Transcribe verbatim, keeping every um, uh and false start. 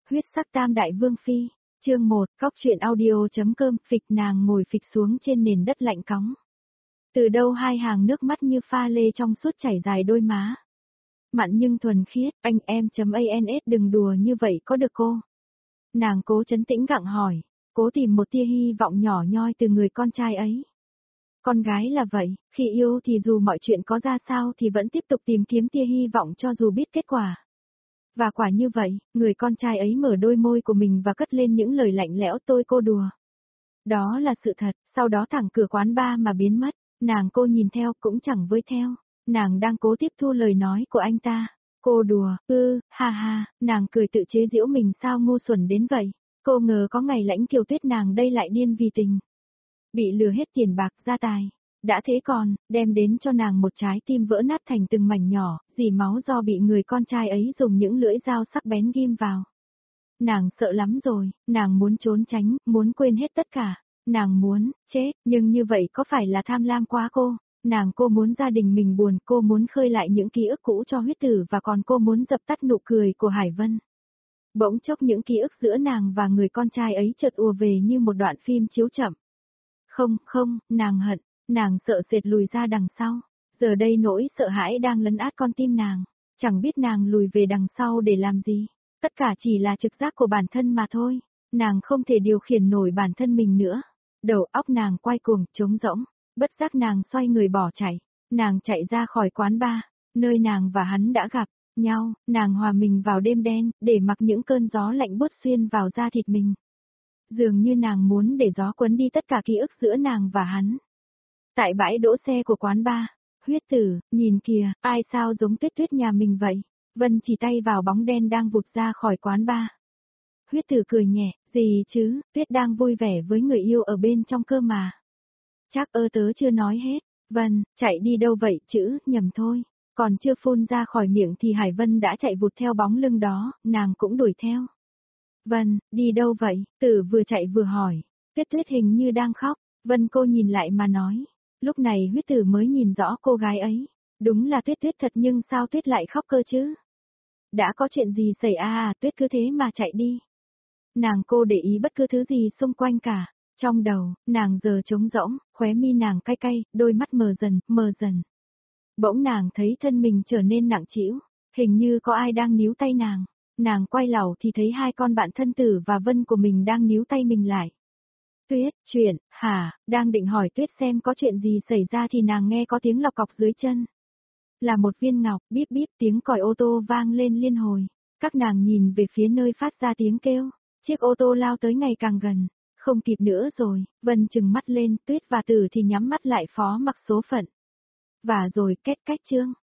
Huyết sắc tam đại vương phi, chương một, góc truyện audio.com, phịch nàng ngồi phịch xuống trên nền đất lạnh cóng. Từ đâu hai hàng nước mắt như pha lê trong suốt chảy dài đôi má. Mặn nhưng thuần khiết, anh em.ans đừng đùa như vậy có được cô. Nàng cố trấn tĩnh gặng hỏi, cố tìm một tia hy vọng nhỏ nhoi từ người con trai ấy. Con gái là vậy, khi yêu thì dù mọi chuyện có ra sao thì vẫn tiếp tục tìm kiếm tia hy vọng cho dù biết kết quả. Và quả như vậy, người con trai ấy mở đôi môi của mình và cất lên những lời lạnh lẽo tôi cô đùa. Đó là sự thật, sau đó thẳng cửa quán bar mà biến mất, nàng cô nhìn theo cũng chẳng với theo, nàng đang cố tiếp thu lời nói của anh ta. Cô đùa, ư, ha ha, nàng cười tự chế giễu mình sao ngu xuẩn đến vậy, cô ngờ có ngày Lãnh Kiều Tuyết nàng đây lại điên vì tình. Bị lừa hết tiền bạc gia tài. Đã thế còn, đem đến cho nàng một trái tim vỡ nát thành từng mảnh nhỏ, dì máu do bị người con trai ấy dùng những lưỡi dao sắc bén ghim vào. Nàng sợ lắm rồi, nàng muốn trốn tránh, muốn quên hết tất cả, nàng muốn, chết, nhưng như vậy có phải là tham lam quá cô? Nàng cô muốn gia đình mình buồn, cô muốn khơi lại những ký ức cũ cho huyết tử và còn cô muốn dập tắt nụ cười của Hải Vân. Bỗng chốc những ký ức giữa nàng và người con trai ấy chợt ùa về như một đoạn phim chiếu chậm. Không, không, nàng hận. Nàng sợ sệt lùi ra đằng sau, giờ đây nỗi sợ hãi đang lấn át con tim nàng, chẳng biết nàng lùi về đằng sau để làm gì, tất cả chỉ là trực giác của bản thân mà thôi, nàng không thể điều khiển nổi bản thân mình nữa, đầu óc nàng quay cuồng, trống rỗng, bất giác nàng xoay người bỏ chạy, nàng chạy ra khỏi quán bar, nơi nàng và hắn đã gặp nhau, nàng hòa mình vào đêm đen, để mặc những cơn gió lạnh buốt xuyên vào da thịt mình. Dường như nàng muốn để gió cuốn đi tất cả ký ức giữa nàng và hắn. Tại bãi đỗ xe của quán bar, huyết tử, nhìn kìa, ai sao giống Tuyết Tuyết nhà mình vậy? Vân chỉ tay vào bóng đen đang vụt ra khỏi quán bar. Huyết tử cười nhẹ, gì chứ, Tuyết đang vui vẻ với người yêu ở bên trong cơ mà. Chắc ơ tớ chưa nói hết, Vân, chạy đi đâu vậy chữ, nhầm thôi. Còn chưa phun ra khỏi miệng thì Hải Vân đã chạy vụt theo bóng lưng đó, nàng cũng đuổi theo. Vân, đi đâu vậy? Tử vừa chạy vừa hỏi, Tuyết Tuyết hình như đang khóc, Vân cô nhìn lại mà nói. Lúc này huyết tử mới nhìn rõ cô gái ấy. Đúng là Tuyết Tuyết thật nhưng sao Tuyết lại khóc cơ chứ? Đã có chuyện gì xảy à à Tuyết cứ thế mà chạy đi. Nàng cô để ý bất cứ thứ gì xung quanh cả. Trong đầu, nàng giờ trống rỗng, khóe mi nàng cay cay, đôi mắt mờ dần, mờ dần. Bỗng nàng thấy thân mình trở nên nặng trĩu, hình như có ai đang níu tay nàng. Nàng quay lầu thì thấy hai con bạn thân Tử và Vân của mình đang níu tay mình lại. Tuyết, chuyện, hả, đang định hỏi Tuyết xem có chuyện gì xảy ra thì nàng nghe có tiếng lọc cọc dưới chân. Là một viên ngọc, bíp bíp tiếng còi ô tô vang lên liên hồi. Các nàng nhìn về phía nơi phát ra tiếng kêu, chiếc ô tô lao tới ngày càng gần, không kịp nữa rồi, Vân trừng mắt lên, Tuyết và Tử thì nhắm mắt lại phó mặc số phận. Và rồi kết cách chương.